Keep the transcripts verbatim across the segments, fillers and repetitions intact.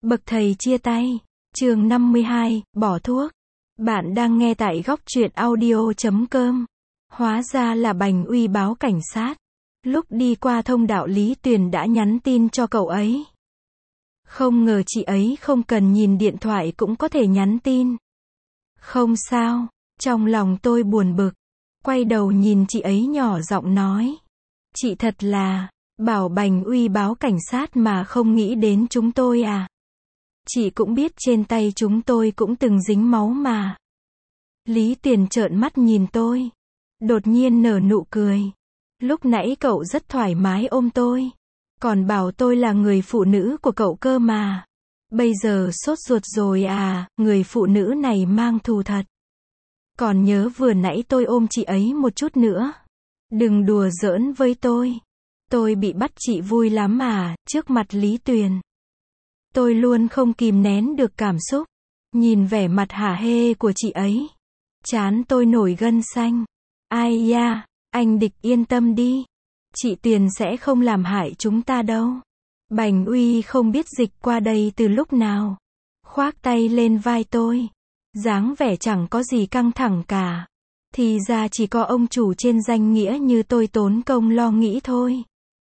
Bậc thầy chia tay. Chương năm mươi hai, bỏ thuốc. Bạn đang nghe tại góc truyện audio chấm com. Hóa ra là Bành Uy báo cảnh sát. Lúc đi qua thông đạo Lý Tuyền đã nhắn tin cho cậu ấy. Không ngờ chị ấy không cần nhìn điện thoại cũng có thể nhắn tin. Không sao. Trong lòng tôi buồn bực. Quay đầu nhìn chị ấy nhỏ giọng nói. Chị thật là, bảo Bành Uy báo cảnh sát mà không nghĩ đến chúng tôi à? Chị cũng biết trên tay chúng tôi cũng từng dính máu mà. Lý Tuyền trợn mắt nhìn tôi. Đột nhiên nở nụ cười. Lúc nãy cậu rất thoải mái ôm tôi. Còn bảo tôi là người phụ nữ của cậu cơ mà. Bây giờ sốt ruột rồi à, người phụ nữ này mang thù thật. Còn nhớ vừa nãy tôi ôm chị ấy một chút nữa. Đừng đùa giỡn với tôi. Tôi bị bắt chị vui lắm à, trước mặt Lý Tuyền. Tôi luôn không kìm nén được cảm xúc. Nhìn vẻ mặt hả hê của chị ấy. Trán tôi nổi gân xanh. Ai da, anh Địch yên tâm đi. Chị Tuyền sẽ không làm hại chúng ta đâu. Bành Uy không biết dịch qua đây từ lúc nào. Khoác tay lên vai tôi. Dáng vẻ chẳng có gì căng thẳng cả. Thì ra chỉ có ông chủ trên danh nghĩa như tôi tốn công lo nghĩ thôi.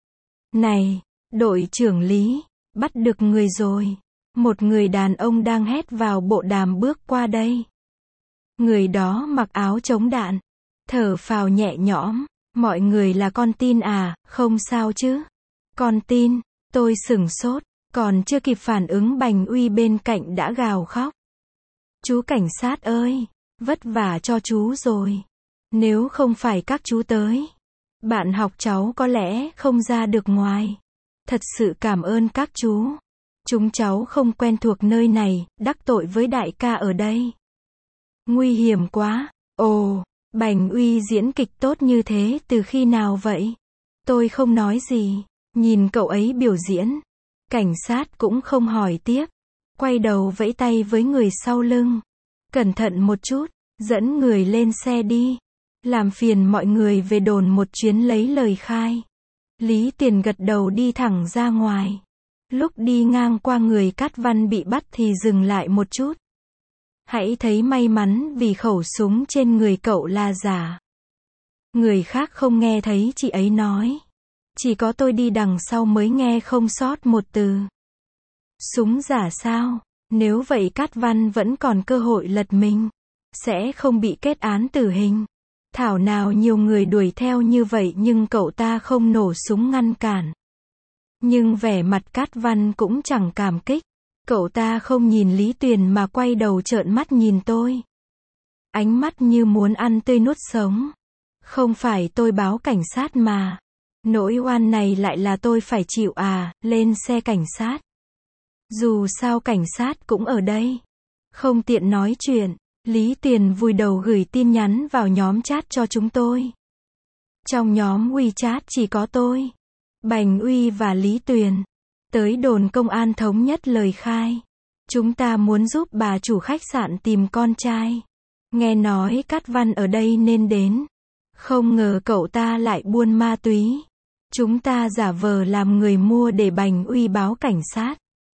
Này, đội trưởng Lý, bắt được người rồi. Một người đàn ông đang hét vào bộ đàm bước qua đây. Người đó mặc áo chống đạn. Thở phào nhẹ nhõm. Mọi người là con tin à, không sao chứ? Con tin, tôi sửng sốt. Còn chưa kịp phản ứng Bành Uy bên cạnh đã gào khóc. Chú cảnh sát ơi, vất vả cho chú rồi. Nếu không phải các chú tới, bạn học cháu có lẽ không ra được ngoài. Thật sự cảm ơn các chú. Chúng cháu không quen thuộc nơi này, đắc tội với đại ca ở đây. Nguy hiểm quá. Ồ, Bành Uy diễn kịch tốt như thế từ khi nào vậy? Tôi không nói gì, nhìn cậu ấy biểu diễn. Cảnh sát cũng không hỏi tiếp. Quay đầu vẫy tay với người sau lưng. Cẩn thận một chút, dẫn người lên xe đi. Làm phiền mọi người về đồn một chuyến lấy lời khai. Lý Tuyền gật đầu đi thẳng ra ngoài. Lúc đi ngang qua người Cát Văn bị bắt thì dừng lại một chút. Hãy thấy may mắn vì khẩu súng trên người cậu là giả. Người khác không nghe thấy chị ấy nói. Chỉ có tôi đi đằng sau mới nghe không sót một từ. Súng giả sao? Nếu vậy Cát Văn vẫn còn cơ hội lật mình. Sẽ không bị kết án tử hình. Thảo nào nhiều người đuổi theo như vậy nhưng cậu ta không nổ súng ngăn cản. Nhưng vẻ mặt Cát Văn cũng chẳng cảm kích. Cậu ta không nhìn Lý Tuyền mà quay đầu trợn mắt nhìn tôi. Ánh mắt như muốn ăn tươi nuốt sống. Không phải tôi báo cảnh sát mà. Nỗi oan này lại là tôi phải chịu à, lên xe cảnh sát. Dù sao cảnh sát cũng ở đây. Không tiện nói chuyện. Lý Tuyền vùi đầu gửi tin nhắn vào nhóm chat cho chúng tôi. Trong nhóm WeChat chỉ có tôi, Bành Uy và Lý Tuyền. Tới đồn công an thống nhất lời khai. Chúng ta muốn giúp bà chủ khách sạn tìm con trai. Nghe nói Cát Văn ở đây nên đến. Không ngờ cậu ta lại buôn ma túy. Chúng ta giả vờ làm người mua để Bành Uy báo cảnh sát.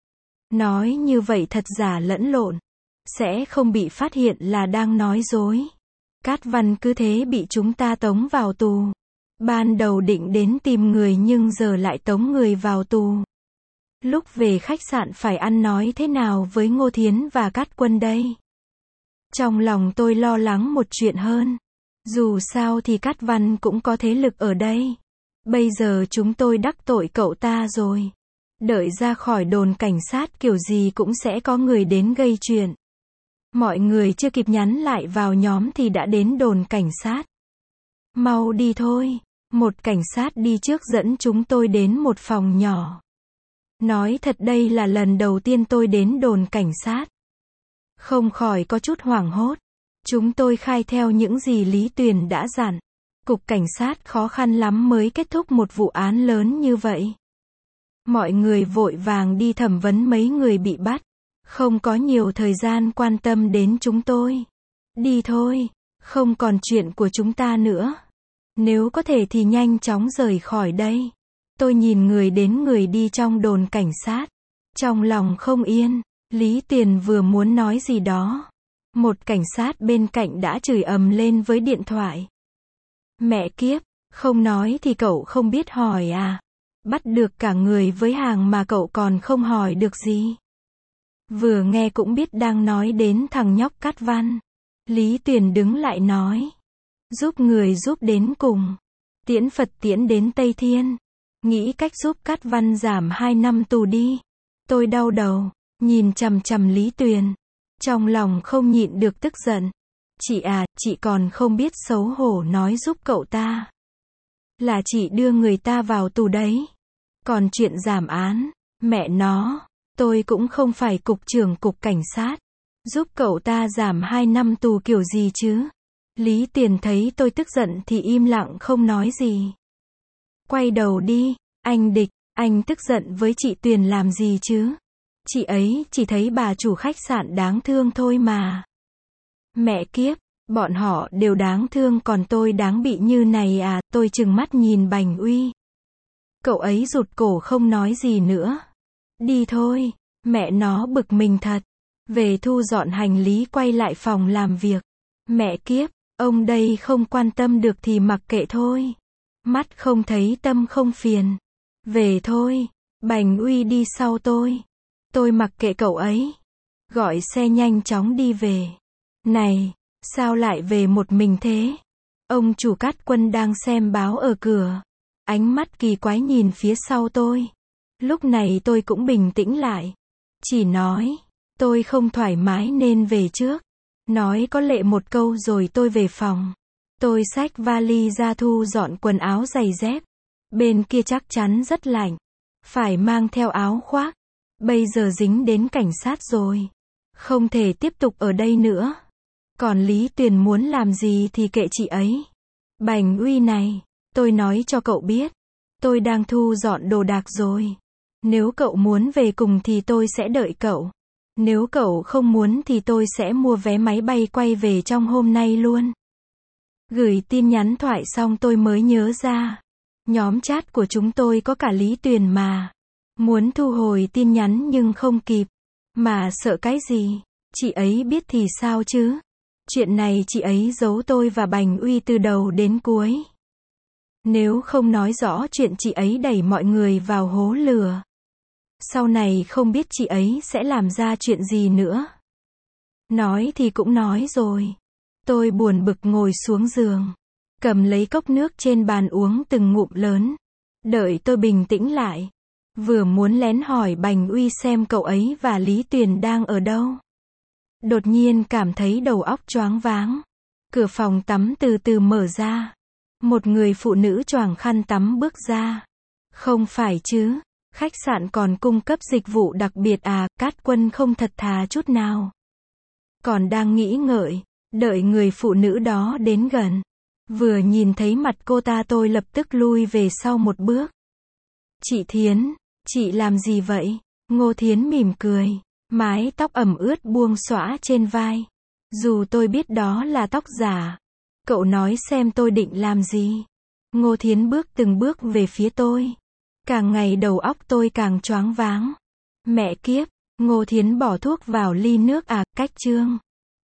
Nói như vậy thật giả lẫn lộn. Sẽ không bị phát hiện là đang nói dối. Cát Văn cứ thế bị chúng ta tống vào tù. Ban đầu định đến tìm người nhưng giờ lại tống người vào tù. Lúc về khách sạn phải ăn nói thế nào với Ngô Thiến và Cát Quân đây? Trong lòng tôi lo lắng một chuyện hơn. Dù sao thì Cát Văn cũng có thế lực ở đây. Bây giờ chúng tôi đắc tội cậu ta rồi. Đợi ra khỏi đồn cảnh sát kiểu gì cũng sẽ có người đến gây chuyện. Mọi người chưa kịp nhắn lại vào nhóm thì đã đến đồn cảnh sát. Mau đi thôi. Một cảnh sát đi trước dẫn chúng tôi đến một phòng nhỏ. Nói thật đây là lần đầu tiên tôi đến đồn cảnh sát. Không khỏi có chút hoảng hốt. Chúng tôi khai theo những gì Lý Tuyền đã dặn. Cục cảnh sát khó khăn lắm mới kết thúc một vụ án lớn như vậy. Mọi người vội vàng đi thẩm vấn mấy người bị bắt. Không có nhiều thời gian quan tâm đến chúng tôi. Đi thôi, không còn chuyện của chúng ta nữa. Nếu có thể thì nhanh chóng rời khỏi đây. Tôi nhìn người đến người đi trong đồn cảnh sát. Trong lòng không yên, Lý Tuyền vừa muốn nói gì đó. Một cảnh sát bên cạnh đã chửi ầm lên với điện thoại. Mẹ kiếp, không nói thì cậu không biết hỏi à? Bắt được cả người với hàng mà cậu còn không hỏi được gì. Vừa nghe cũng biết đang nói đến thằng nhóc Cát Văn. Lý Tuyền đứng lại nói. Giúp người giúp đến cùng. Tiễn Phật tiễn đến Tây Thiên. Nghĩ cách giúp Cát Văn giảm hai năm tù đi. Tôi đau đầu, nhìn chằm chằm Lý Tuyền. Trong lòng không nhịn được tức giận. Chị à, chị còn không biết xấu hổ nói giúp cậu ta. Là chị đưa người ta vào tù đấy. Còn chuyện giảm án, mẹ nó, tôi cũng không phải cục trưởng cục cảnh sát. Giúp cậu ta giảm hai năm tù kiểu gì chứ? Lý Tuyền thấy tôi tức giận thì im lặng không nói gì. Quay đầu đi, anh Địch, anh tức giận với chị Tuyền làm gì chứ? Chị ấy chỉ thấy bà chủ khách sạn đáng thương thôi mà. Mẹ kiếp, bọn họ đều đáng thương còn tôi đáng bị như này à? Tôi trừng mắt nhìn Bành Uy. Cậu ấy rụt cổ không nói gì nữa. Đi thôi, mẹ nó bực mình thật. Về thu dọn hành lý quay lại phòng làm việc. Mẹ kiếp, ông đây không quan tâm được thì mặc kệ thôi. Mắt không thấy tâm không phiền. Về thôi, Bành Uy đi sau tôi. Tôi mặc kệ cậu ấy. Gọi xe nhanh chóng đi về. Này, sao lại về một mình thế? Ông chủ Cát Quân đang xem báo ở cửa. Ánh mắt kỳ quái nhìn phía sau tôi. Lúc này tôi cũng bình tĩnh lại. Chỉ nói, tôi không thoải mái nên về trước. Nói có lệ một câu rồi tôi về phòng. Tôi xách vali ra thu dọn quần áo giày dép. Bên kia chắc chắn rất lạnh. Phải mang theo áo khoác. Bây giờ dính đến cảnh sát rồi. Không thể tiếp tục ở đây nữa. Còn Lý Tuyền muốn làm gì thì kệ chị ấy. Bành Uy này, tôi nói cho cậu biết. Tôi đang thu dọn đồ đạc rồi. Nếu cậu muốn về cùng thì tôi sẽ đợi cậu. Nếu cậu không muốn thì tôi sẽ mua vé máy bay quay về trong hôm nay luôn. Gửi tin nhắn thoại xong tôi mới nhớ ra. Nhóm chat của chúng tôi có cả Lý Tuyền mà. Muốn thu hồi tin nhắn nhưng không kịp. Mà sợ cái gì? Chị ấy biết thì sao chứ? Chuyện này chị ấy giấu tôi và Bành Uy từ đầu đến cuối. Nếu không nói rõ chuyện chị ấy đẩy mọi người vào hố lửa. Sau này không biết chị ấy sẽ làm ra chuyện gì nữa. Nói thì cũng nói rồi. Tôi buồn bực ngồi xuống giường. Cầm lấy cốc nước trên bàn uống từng ngụm lớn. Đợi tôi bình tĩnh lại. Vừa muốn lén hỏi Bành Uy xem cậu ấy và Lý Tuyền đang ở đâu. Đột nhiên cảm thấy đầu óc choáng váng. Cửa phòng tắm từ từ mở ra. Một người phụ nữ choàng khăn tắm bước ra. Không phải chứ, khách sạn còn cung cấp dịch vụ đặc biệt à? Cát Quân không thật thà chút nào. Còn đang nghĩ ngợi, đợi người phụ nữ đó đến gần. Vừa nhìn thấy mặt cô ta tôi lập tức lui về sau một bước. Chị Thiến, chị làm gì vậy? Ngô Thiến mỉm cười, mái tóc ẩm ướt buông xõa trên vai. Dù tôi biết đó là tóc giả. Cậu nói xem tôi định làm gì? Ngô Thiến bước từng bước về phía tôi. Càng ngày đầu óc tôi càng choáng váng. Mẹ kiếp, Ngô Thiến bỏ thuốc vào ly nước à? Cách chương